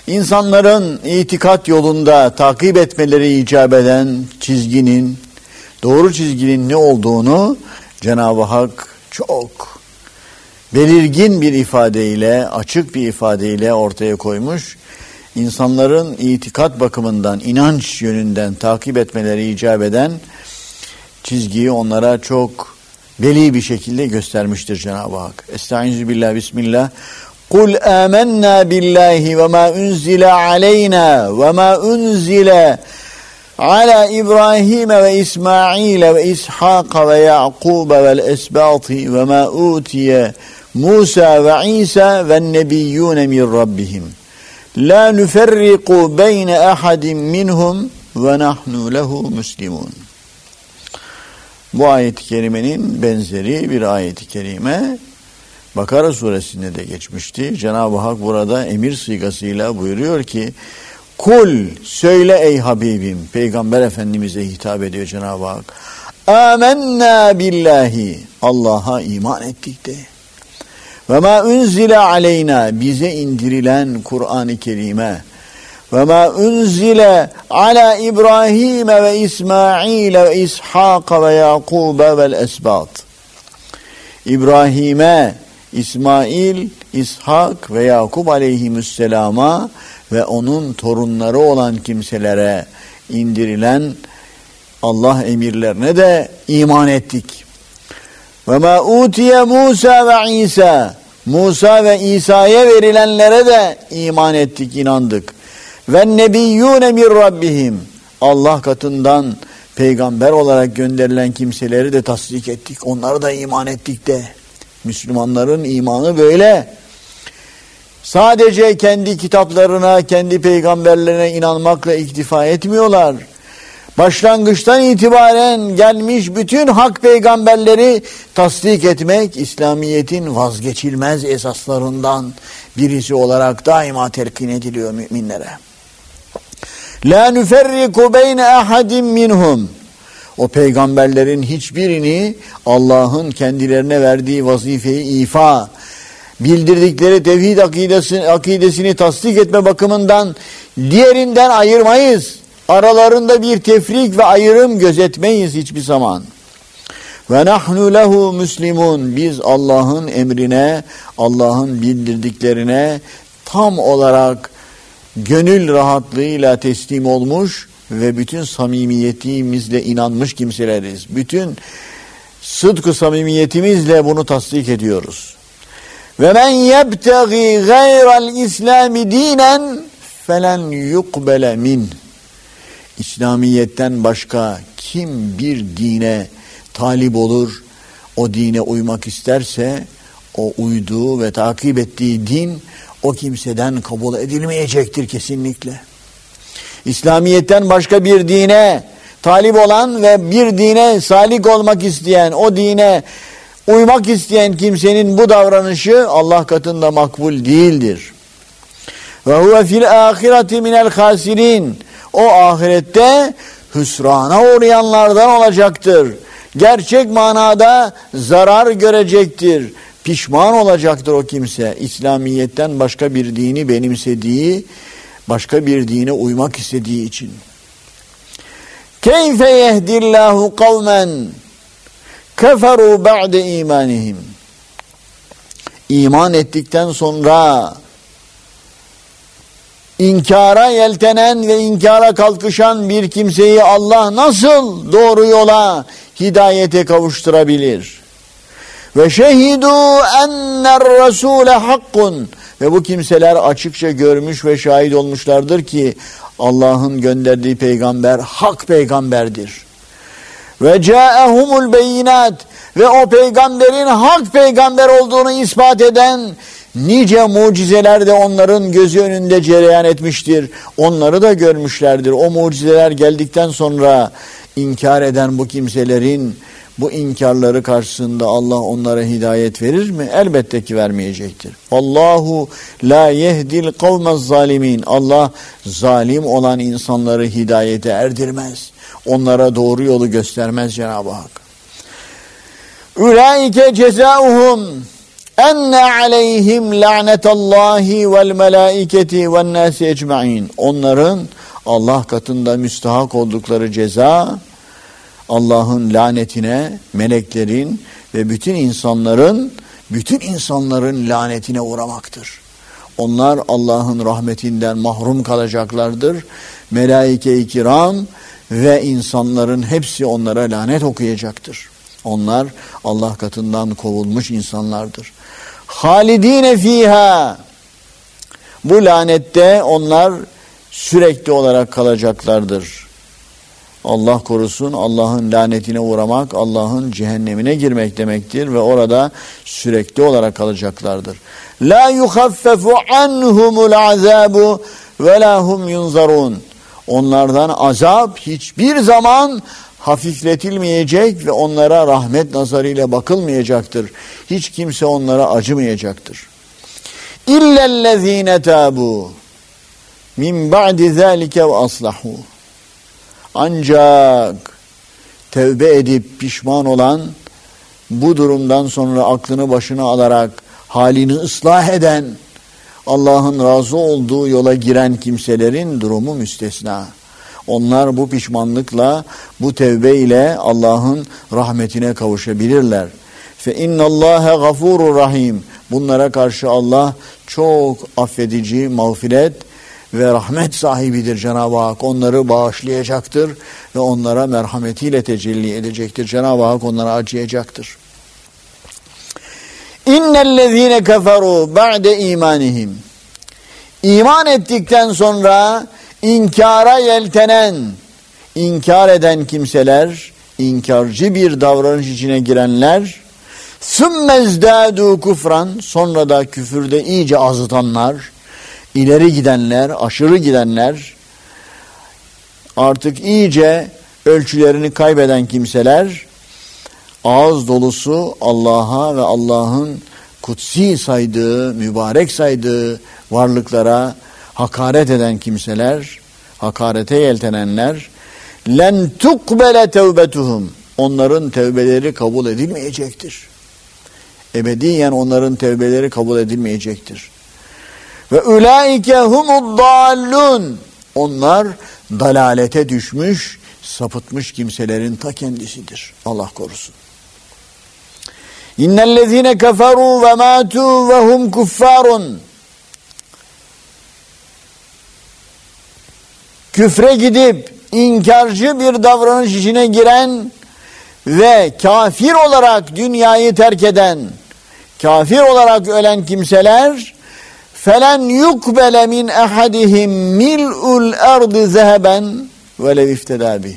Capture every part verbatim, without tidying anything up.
İnsanların itikat yolunda takip etmeleri icap eden çizginin, doğru çizginin ne olduğunu Cenab-ı Hak çok belirgin bir ifadeyle, açık bir ifadeyle ortaya koymuş. İnsanların itikat bakımından, inanç yönünden takip etmeleri icap eden çizgiyi onlara çok belli bir şekilde göstermiştir Cenab-ı Hak. Estaizu billah, bismillah. Kul amennâ billahi ve mâ unzile aleyna ve mâ unzile ala İbrahim ve İsmail ve İshak ve Yaqub vel esbâti ve mâ utiye Musa ve İsa ve nebiyyûne min rabbihim. La nüferriku beyne ahadin minhum ve nahnu lehu müslimun. Bu ayet-i kerimenin benzeri bir ayet-i kerime Bakara suresinde de geçmişti. Cenab-ı Hak burada emir sigasıyla buyuruyor ki, kul, söyle ey Habibim, Peygamber Efendimiz'e hitap ediyor Cenab-ı Hak. Âmennâ billahi, Allah'a iman ettik de. Ve mâ unzile aleyna, bize indirilen Kur'an-ı Kerim'e. Ve mâ unzile ala İbrahim ve İsmail ve İshak ve Yaqub vel esbât. İbrahim'e, İsmail, İshak ve Yakup aleyhisselama ve onun torunları olan kimselere indirilen Allah emirlerine de iman ettik. Ve ma utiye Musa ve İsa, Musa ve İsa'ya verilenlere de iman ettik, inandık. Ve nebiyyûne min rabbihim, Allah katından peygamber olarak gönderilen kimseleri de tasdik ettik. Onlara da iman ettik de. Müslümanların imanı böyle. Sadece kendi kitaplarına, kendi peygamberlerine inanmakla iktifa etmiyorlar. Başlangıçtan itibaren gelmiş bütün hak peygamberleri tasdik etmek, İslamiyet'in vazgeçilmez esaslarından birisi olarak daima telkin ediliyor müminlere. La nüferriku beyne ahadin minhum. O peygamberlerin hiçbirini Allah'ın kendilerine verdiği vazifeyi ifa, bildirdikleri tevhid akidesini, akidesini tasdik etme bakımından diğerinden ayırmayız. Aralarında bir tefrik ve ayrım gözetmeyiz hiçbir zaman. Ve nahnu lehu müslimun. Biz Allah'ın emrine, Allah'ın bildirdiklerine tam olarak gönül rahatlığıyla teslim olmuş ve bütün samimiyetimizle inanmış kimseleriz. Bütün sıdkı samimiyetimizle bunu tasdik ediyoruz. Ve men yebtegi gayral İslami dinen felen yukbele min. İslamiyet'ten başka kim bir dine talip olur, o dine uymak isterse, o uyduğu ve takip ettiği din o kimseden kabul edilmeyecektir kesinlikle. İslamiyet'ten başka bir dine talip olan ve bir dine salik olmak isteyen, o dine uymak isteyen kimsenin bu davranışı Allah katında makbul değildir. Ve huve fil ahireti minel hasirin. O ahirette hüsrana uğrayanlardan olacaktır. Gerçek manada zarar görecektir. Pişman olacaktır o kimse. İslamiyet'ten başka bir dini benimsediği, başka bir dine uymak istediği için. Keyfe yehdillahu kavmen keferu ba'de imanihim. İman ettikten sonra İnkara yeltenen ve inkara kalkışan bir kimseyi Allah nasıl doğru yola, hidayete kavuşturabilir? Ve şehidu enner rasule hakkun. Ve bu kimseler açıkça görmüş ve şahit olmuşlardır ki Allah'ın gönderdiği peygamber hak peygamberdir. Ve câehumul beyinat. Ve o peygamberin hak peygamber olduğunu ispat eden nice mucizeler de onların gözü önünde cereyan etmiştir. Onları da görmüşlerdir. O mucizeler geldikten sonra inkar eden bu kimselerin bu inkarları karşısında Allah onlara hidayet verir mi? Elbette ki vermeyecektir. Allahu la yehdil kavmez zalimin. Allah zalim olan insanları hidayete erdirmez. Onlara doğru yolu göstermez Cenab-ı Hak. Ulaike cezauhum. enne aleyhim la'netallahi vel melaiketi ven nasi ecmaîn. Onların Allah katında müstahak oldukları ceza Allah'ın lanetine, meleklerin ve bütün insanların bütün insanların lanetine uğramaktır. Onlar Allah'ın rahmetinden mahrum kalacaklardır. Melaike-i kiram ve insanların hepsi onlara lanet okuyacaktır. Onlar Allah katından kovulmuş insanlardır. Halidine fiha. Bu lanette onlar sürekli olarak kalacaklardır. Allah korusun, Allah'ın lanetine uğramak, Allah'ın cehennemine girmek demektir ve orada sürekli olarak kalacaklardır. La yuhaffefu anhumul azabu ve la hum yunzarun. Onlardan azap hiçbir zaman hafifletilmeyecek ve onlara rahmet nazarıyla bakılmayacaktır. Hiç kimse onlara acımayacaktır. İllellezine tabu min ba'di zalike ve aslahu. Ancak tevbe edip pişman olan, bu durumdan sonra aklını başına alarak halini ıslah eden, Allah'ın razı olduğu yola giren kimselerin durumu müstesna. Onlar bu pişmanlıkla, bu tevbe ile Allah'ın rahmetine kavuşabilirler. Fe innallâhe gafurur rahim. Bunlara karşı Allah çok affedici, mağfiret ve rahmet sahibidir Cenab-ı Hak. Onları bağışlayacaktır ve onlara merhametiyle tecelli edecektir. Cenab-ı Hak onlara acıyacaktır. İnnellezîne keferû ba'de imanihim. İman ettikten sonra inkara yeltenen, inkar eden kimseler, inkarcı bir davranış içine girenler, sümmezdâdû kufran, sonra da küfürde iyice azıtanlar, ileri gidenler, aşırı gidenler, artık iyice ölçülerini kaybeden kimseler, ağız dolusu Allah'a ve Allah'ın kutsi saydığı, mübarek saydığı varlıklara hakaret eden kimseler, hakarete yeltenenler, len tukbele tevbetuhum, onların tevbeleri kabul edilmeyecektir. Ebediyen onların tevbeleri kabul edilmeyecektir. Ve ulaike humud dallun, onlar dalalete düşmüş, sapıtmış kimselerin ta kendisidir. Allah korusun. İnnellezîne keferû ve mâtû ve hum kuffârun. Küfre gidip inkarcı bir davranış içine giren ve kafir olarak dünyayı terk eden, kafir olarak ölen kimseler, felen yukbele min ahadihim mil'ul ardı zeheben ve lev iftedâ bih.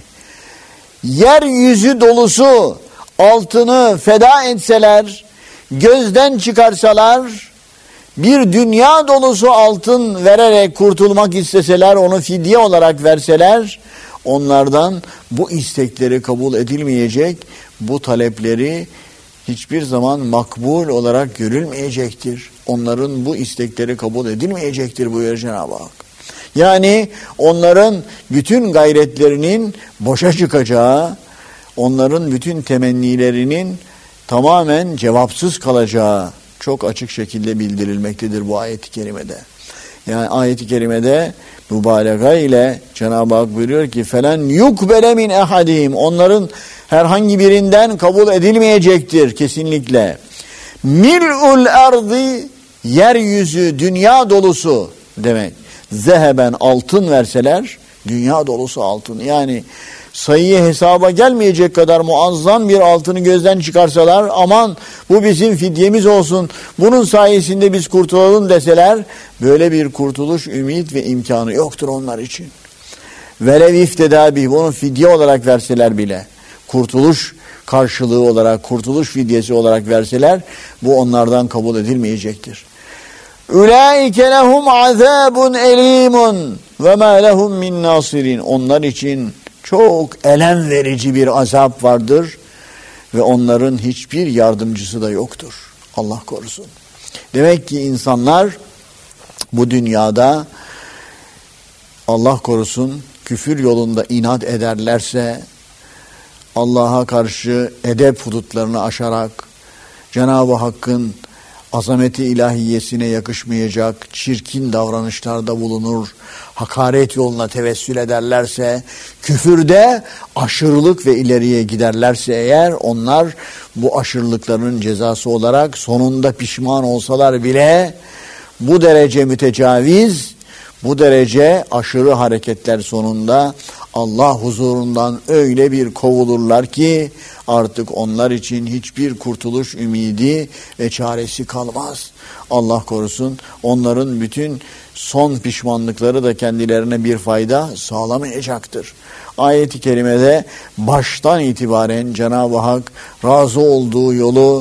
Yeryüzü dolusu altını feda etseler, gözden çıkarsalar, bir dünya dolusu altın vererek kurtulmak isteseler, onu fidye olarak verseler, onlardan bu istekleri kabul edilmeyecek, bu talepleri hiçbir zaman makbul olarak görülmeyecektir. Onların bu istekleri kabul edilmeyecektir buyuruyor Cenab-ı Hak. Yani onların bütün gayretlerinin boşa çıkacağı, onların bütün temennilerinin tamamen cevapsız kalacağı çok açık şekilde bildirilmektedir bu ayet-i kerimede. Yani ayet-i kerimede mübalağa ile Cenab-ı Hak buyuruyor ki felen yukbele min ehadihim, onların herhangi birinden kabul edilmeyecektir kesinlikle. Mil'ul ardı, yeryüzü dünya dolusu demek. Zeheben, altın verseler, dünya dolusu altın. Yani sayıya hesaba gelmeyecek kadar muazzam bir altını gözden çıkarsalar, aman bu bizim fidyemiz olsun, bunun sayesinde biz kurtulalım deseler, böyle bir kurtuluş ümit ve imkanı yoktur onlar için. Velev iftedâ bih, bunu fidye olarak verseler bile, kurtuluş karşılığı olarak, kurtuluş fidyesi olarak verseler, bu onlardan kabul edilmeyecektir. Ulaike lehum azabun elimun ve ma lehum min nasirin. Onlar için çok elem verici bir azap vardır ve onların hiçbir yardımcısı da yoktur. Allah korusun. Demek ki insanlar bu dünyada Allah korusun küfür yolunda inat ederlerse, Allah'a karşı edep hudutlarını aşarak, Cenab-ı Hakk'ın azameti ilahiyesine yakışmayacak çirkin davranışlarda bulunur, hakaret yoluna tevessül ederlerse, küfürde aşırılık ve ileriye giderlerse eğer, onlar bu aşırılıkların cezası olarak sonunda pişman olsalar bile bu derece mütecaviz, bu derece aşırı hareketler sonunda Allah huzurundan öyle bir kovulurlar ki artık onlar için hiçbir kurtuluş ümidi ve çaresi kalmaz. Allah korusun, onların bütün son pişmanlıkları da kendilerine bir fayda sağlamayacaktır. Ayet-i kerimede baştan itibaren Cenab-ı Hak razı olduğu yolu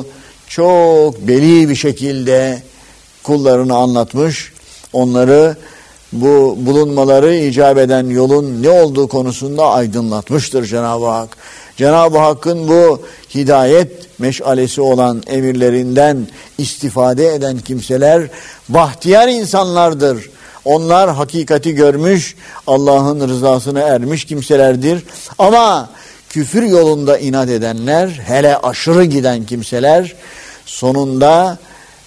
çok beli bir şekilde kullarına anlatmış, onları bu bulunmaları icap eden yolun ne olduğu konusunda aydınlatmıştır Cenab-ı Hak. Cenab-ı Hakk'ın bu hidayet meşalesi olan emirlerinden istifade eden kimseler bahtiyar insanlardır. Onlar hakikati görmüş, Allah'ın rızasına ermiş kimselerdir. Ama küfür yolunda inat edenler, hele aşırı giden kimseler sonunda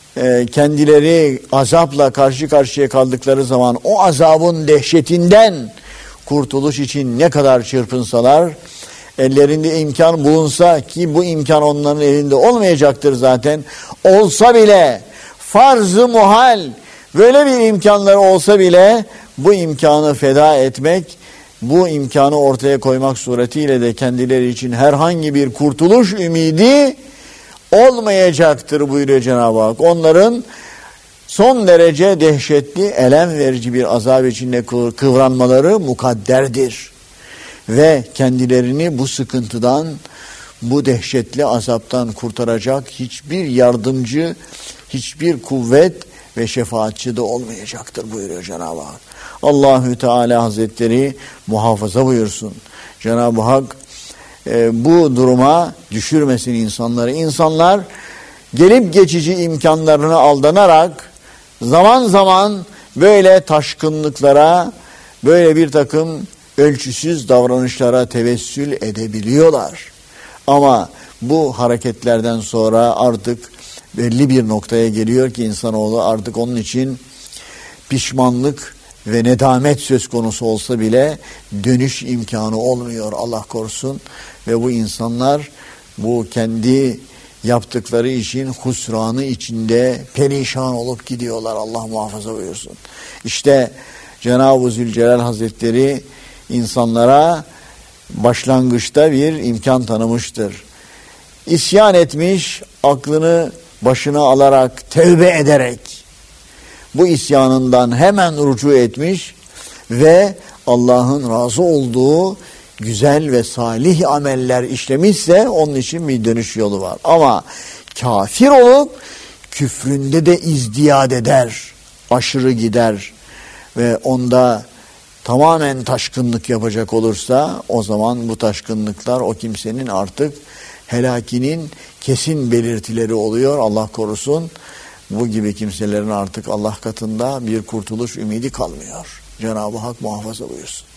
kendileri azapla karşı karşıya kaldıkları zaman o azabın dehşetinden kurtuluş için ne kadar çırpınsalar, ellerinde imkan bulunsa, ki bu imkan onların elinde olmayacaktır zaten, olsa bile farz-ı muhal böyle bir imkanları olsa bile bu imkanı feda etmek, bu imkanı ortaya koymak suretiyle de kendileri için herhangi bir kurtuluş ümidi olmayacaktır buyuruyor Cenab-ı Hak. Onların son derece dehşetli, elem verici bir azap içinde kıvranmaları mukadderdir. Ve kendilerini bu sıkıntıdan, bu dehşetli azaptan kurtaracak hiçbir yardımcı, hiçbir kuvvet ve şefaatçi de olmayacaktır buyuruyor Cenab-ı Hak. Allahü Teala Hazretleri muhafaza buyursun. Cenab-ı Hak e, bu duruma düşürmesin insanları. İnsanlar gelip geçici imkanlarına aldanarak zaman zaman böyle taşkınlıklara, böyle bir takım ölçüsüz davranışlara tevessül edebiliyorlar. Ama bu hareketlerden sonra artık belli bir noktaya geliyor ki insanoğlu artık onun için pişmanlık ve nedamet söz konusu olsa bile dönüş imkanı olmuyor, Allah korusun. Ve bu insanlar bu kendi yaptıkları işin husranı içinde perişan olup gidiyorlar, Allah muhafaza buyursun. İşte Cenab-ı Zülcelal Hazretleri insanlara başlangıçta bir imkan tanımıştır. İsyan etmiş, aklını başına alarak, tevbe ederek bu isyanından hemen rücu etmiş ve Allah'ın razı olduğu güzel ve salih ameller işlemişse onun için bir dönüş yolu var. Ama kafir olup küfründe de izdiyad eder, aşırı gider ve onda tamamen taşkınlık yapacak olursa o zaman bu taşkınlıklar o kimsenin artık helakinin kesin belirtileri oluyor, Allah korusun. Bu gibi kimselerin artık Allah katında bir kurtuluş ümidi kalmıyor. Cenab-ı Hak muhafaza buyursun.